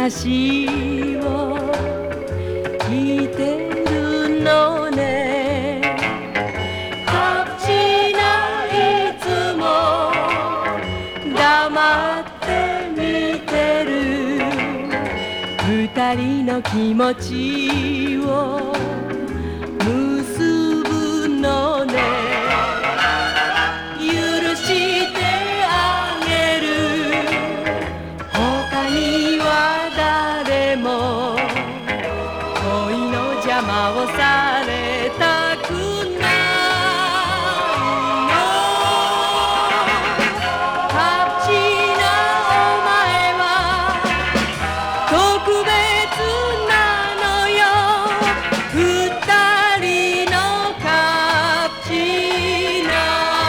話を聞いてるのね。カプチーナいつも黙って見てる。二人の気持ちを結ぶのね。許してあげる。他には誰も恋の邪魔をされたくないの。カプチーナお前は特別なのよ。二人のカプチーナ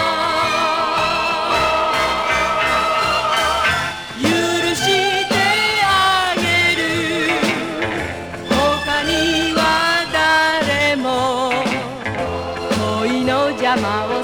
許してあげる。他には誰も恋の邪魔を